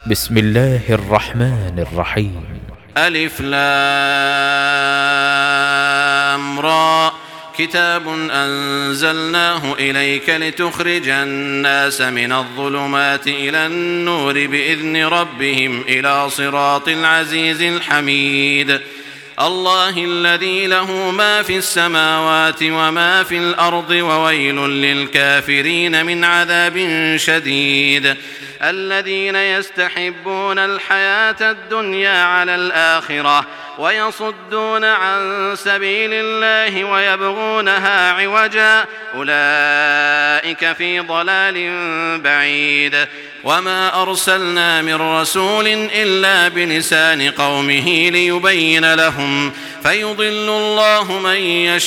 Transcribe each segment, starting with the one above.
بسم الله الرحمن الرحيم. ألف لام را كتاب أنزلناه إليك لتخرج الناس من الظلمات إلى النور بإذن ربهم إلى صراط العزيز الحميد. الله الذي له ما في السماوات وما في الأرض وويل للكافرين من عذاب شديد. الذين يستحبون الحياة الدنيا على الآخرة ويصدون عن سبيل الله ويبغونها عوجا أولئك في ضلال بعيد. وما أرسلنا من رسول إلا بلسان قومه ليبين لهم فيضل الله من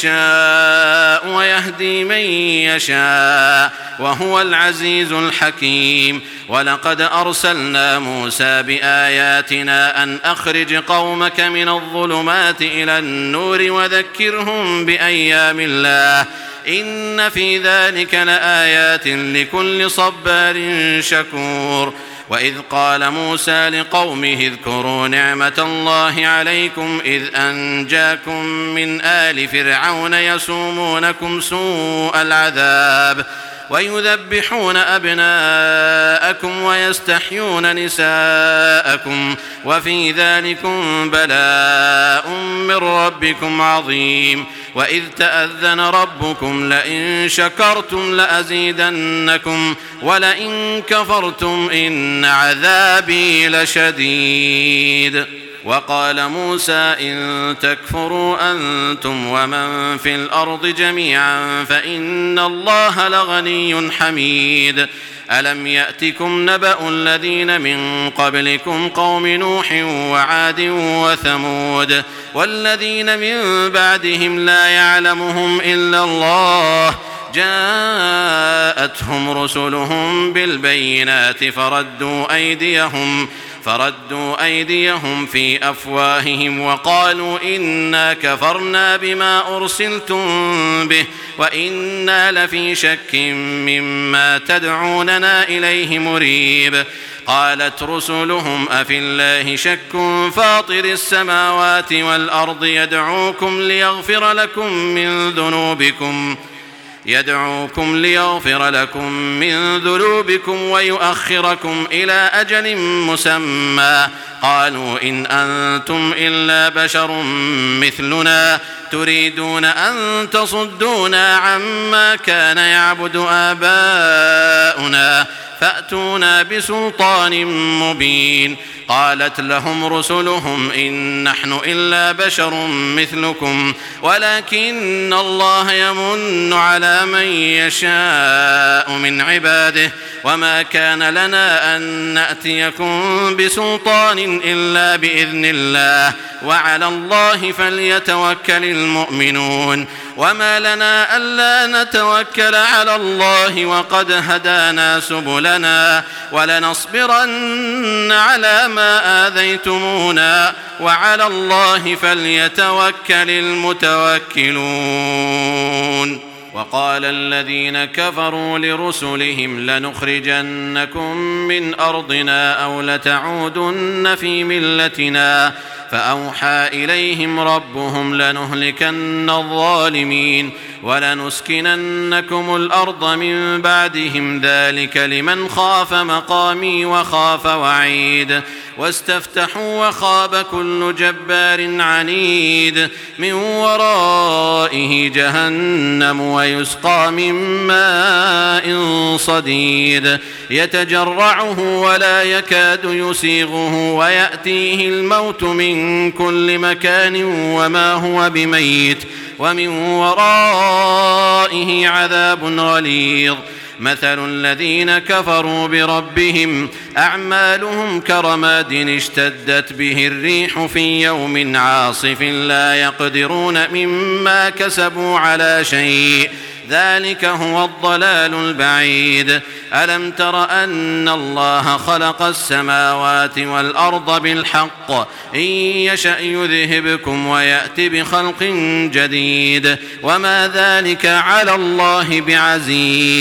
يشاء ويهدي من يشاء وهو العزيز الحكيم. ولقد أرسلنا موسى بآياتنا أن أخرج قومك من الظلمات إلى النور وذكرهم بأيام الله إن في ذلك لآيات لكل صبار شكور. وإذ قال موسى لقومه اذكروا نعمة الله عليكم إذ أنجاكم من آل فرعون يسومونكم سوء العذاب ويذبحون أبناءكم ويستحيون نساءكم وفي ذلكم بلاء من ربكم عظيم. وإذ تأذن ربكم لئن شكرتم لأزيدنكم ولئن كفرتم إن عذابي لشديد. وقال موسى إن تكفروا أنتم ومن في الأرض جميعا فإن الله لغني حميد. ألم يأتكم نبأ الذين من قبلكم قوم نوح وعاد وثمود والذين من بعدهم لا يعلمهم إلا الله جاءتهم رسلهم بالبينات فردوا أيديهم في أفواههم وقالوا إنا كفرنا بما أرسلتم به وإنا لفي شك مما تدعوننا إليه مريب. قالت رسلهم أفي الله شك فاطر السماوات والأرض يدعوكم ليغفر لكم من ذنوبكم ويؤخركم إلى أجل مسمى. قالوا إن أنتم إلا بشر مثلنا تريدون أن تصدونا عما كان يعبد آباؤنا فأتونا بسلطان مبين. قالت لهم رسلهم إن نحن إلا بشر مثلكم ولكن الله يمن على من يشاء من عباده وما كان لنا أن نأتيكم بسلطان إلا بإذن الله وعلى الله فليتوكل المؤمنون. وما لنا ألا نتوكل على الله وقد هدانا سبلنا ولنصبرن على ما آذيتمونا وعلى الله فليتوكل المتوكلون. وقال الذين كفروا لرسلهم لنخرجنكم من أرضنا أو لتعودن في ملتنا فأوحى إليهم ربهم لنهلكن الظالمين ولنسكننكم الأرض من بعدهم ذلك لمن خاف مقامي وخاف وعيد. واستفتحوا وخاب كل جبار عنيد من ورائه جهنم ويسقى من ماء صديد يتجرعه ولا يكاد يسيغه ويأتيه الموت من كل مكان وما هو بميت ومن ورائه عذاب غليظ. مثل الذين كفروا بربهم أعمالهم كرماد اشتدت به الريح في يوم عاصف لا يقدرون مما كسبوا على شيء ذلك هو الضلال البعيد. ألم تر أن الله خلق السماوات والأرض بالحق إن يشأ يذهبكم ويأت بخلق جديد وما ذلك على الله بعزيز.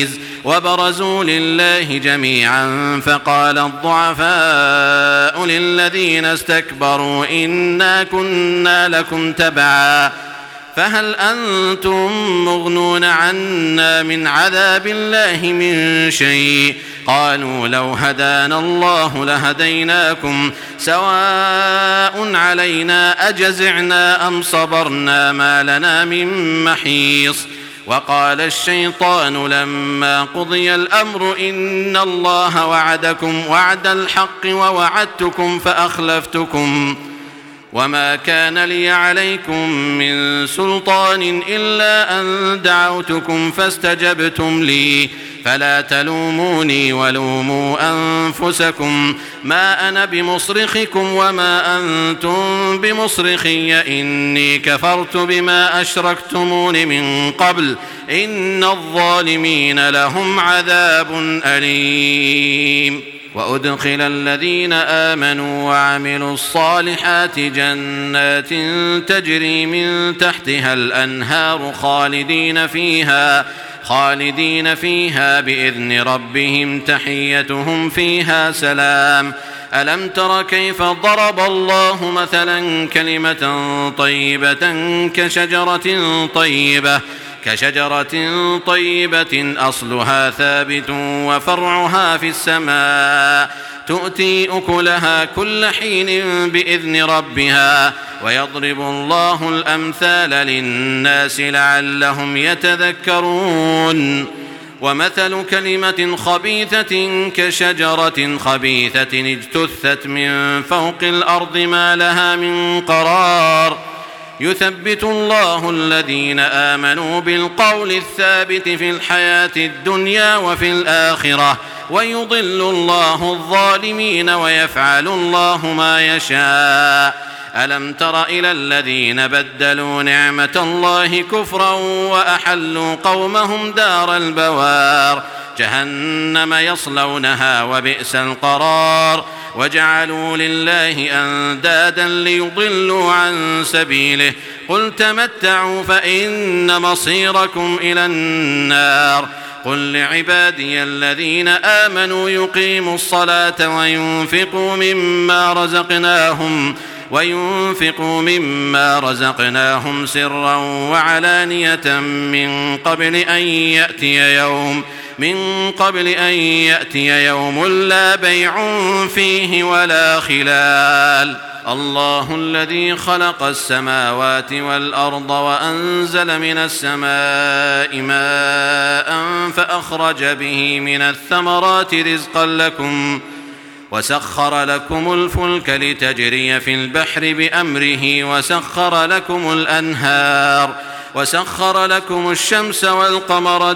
وبرزوا لله جميعا فقال الضعفاء للذين استكبروا إنا كنا لكم تبعا فهل أنتم مغنون عنا من عذاب الله من شيء قالوا لو هدانا الله لهديناكم سواء علينا أجزعنا أم صبرنا ما لنا من محيص وقال الشيطان لما قضي الأمر إن الله وعدكم وعد الحق ووعدتكم فأخلفتكم وما كان لي عليكم من سلطان إلا أن دعوتكم فاستجبتم لي فلا تلوموني ولوموا أنفسكم ما أنا بمصرخكم وما أنتم بمصرخي إني كفرت بما أشركتمون من قبل إن الظالمين لهم عذاب أليم وأدخل الذين آمنوا وعملوا الصالحات جنات تجري من تحتها الأنهار خالدين فيها بإذن ربهم تحيتهم فيها سلام ألم تر كيف ضرب الله مثلا كلمة طيبة كشجرة طيبة أصلها ثابت وفرعها في السماء تؤتي أكلها كل حين بإذن ربها ويضرب الله الأمثال للناس لعلهم يتذكرون ومثل كلمة خبيثة كشجرة خبيثة اجتثت من فوق الأرض ما لها من قرار يثبت الله الذين آمنوا بالقول الثابت في الحياة الدنيا وفي الآخرة ويضل الله الظالمين ويفعل الله ما يشاء ألم تر إلى الذين بدلوا نعمة الله كفرا وأحلوا قومهم دار البوار جهنم يصلونها وبئس القرار وجعلوا لله أندادا ليضلوا عن سبيله قل تمتعوا فإن مصيركم إلى النار قل لعبادي الذين آمنوا يقيموا الصلاة وينفقوا مما رزقناهم سرا وعلانية من قبل أن يأتي يوم لا بيع فيه ولا خلال الله الذي خلق السماوات والأرض وأنزل من السماء ماء فأخرج به من الثمرات رزقا لكم وسخر لكم الفلك لتجري في البحر بأمره وسخر لكم الأنهار وسخر لكم الشمس والقمر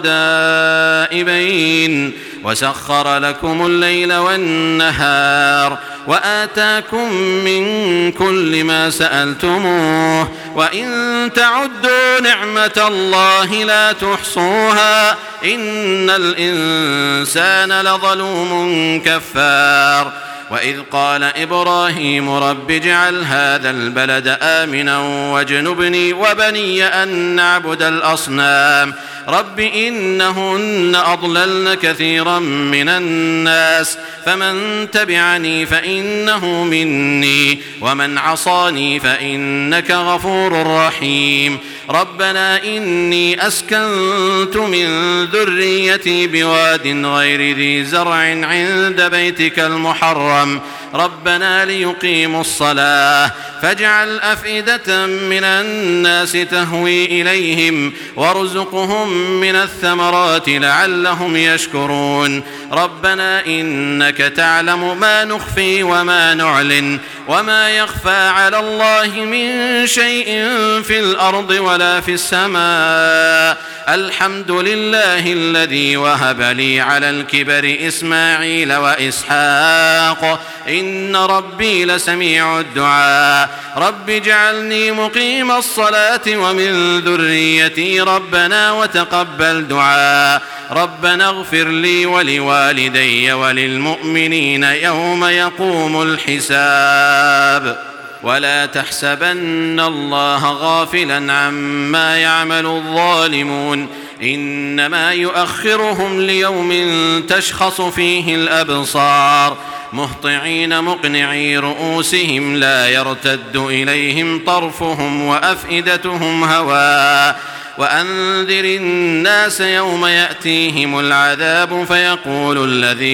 دائبين وسخر لكم الليل والنهار وآتاكم من كل ما سألتموه وإن تعدوا نعمة الله لا تحصوها إن الإنسان لظلوم كفار وإذ قال إبراهيم رب اجعل هذا البلد آمنا واجنبني وبني أن نعبد الأصنام رب إنهن أضللن كثيرا من الناس فمن تبعني فإنه مني ومن عصاني فإنك غفور رحيم ربنا إني أسكنت من ذريتي بواد غير ذي زرع عند بيتك المحرم ربنا ليقيموا الصلاة فاجعل أفئدة من الناس تهوي إليهم وارزقهم من الثمرات لعلهم يشكرون ربنا إنك تعلم ما نخفي وما نعلن وما يخفى على الله من شيء في الأرض ولا في السماء الحمد لله الذي وهب لي على الكبر إسماعيل وإسحاق إن ربي لسميع الدعاء رب اجعلني مقيم الصلاة ومن ذريتي ربنا وتقبل دعاء ربنا اغفر لي ولوالدي وللمؤمنين يوم يقوم الحساب ولا تحسبن الله غافلا عما يعمل الظالمون إنما يؤخرهم ليوم تشخص فيه الأبصار مهطعين مقنعي رؤوسهم لا يرتد إليهم طرفهم وأفئدتهم هواء وأنذر الناس يوم يأتيهم العذاب فيقول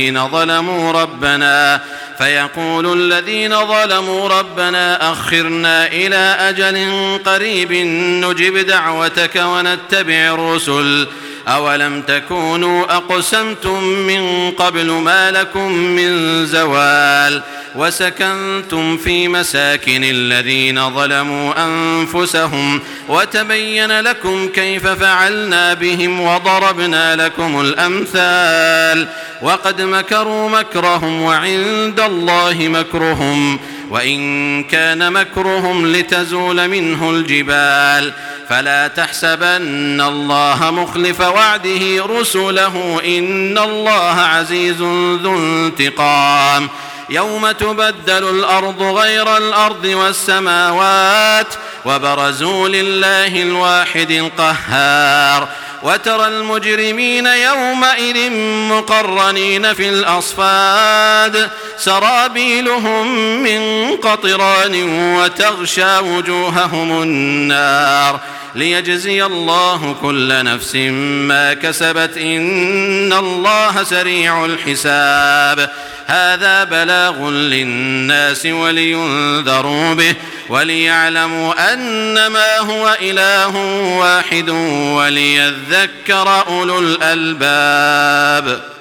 الذين ظلموا ربنا أخرنا إلى أجل قريب نجب دعوتك ونتبع الرسل أولم تكونوا أقسمتم من قبل ما لكم من زوال وسكنتم في مساكن الذين ظلموا أنفسهم وتبين لكم كيف فعلنا بهم وضربنا لكم الأمثال وقد مكروا مكرهم وعند الله مكرهم وإن كان مكرهم لتزول منه الجبال فلا تحسبن الله مخلف وعده رسله إن الله عزيز ذو انتقام يوم تبدل الأرض غير الأرض والسماوات وبرزوا لله الواحد القهار وترى المجرمين يومئذ مقرنين في الأصفاد سرابيلهم من قطران وتغشى وجوههم النار ليجزي الله كل نفس ما كسبت إن الله سريع الحساب هذا بلاغ للناس ولينذروا به وليعلموا أنما هو إله واحد وليذكر أولو الألباب.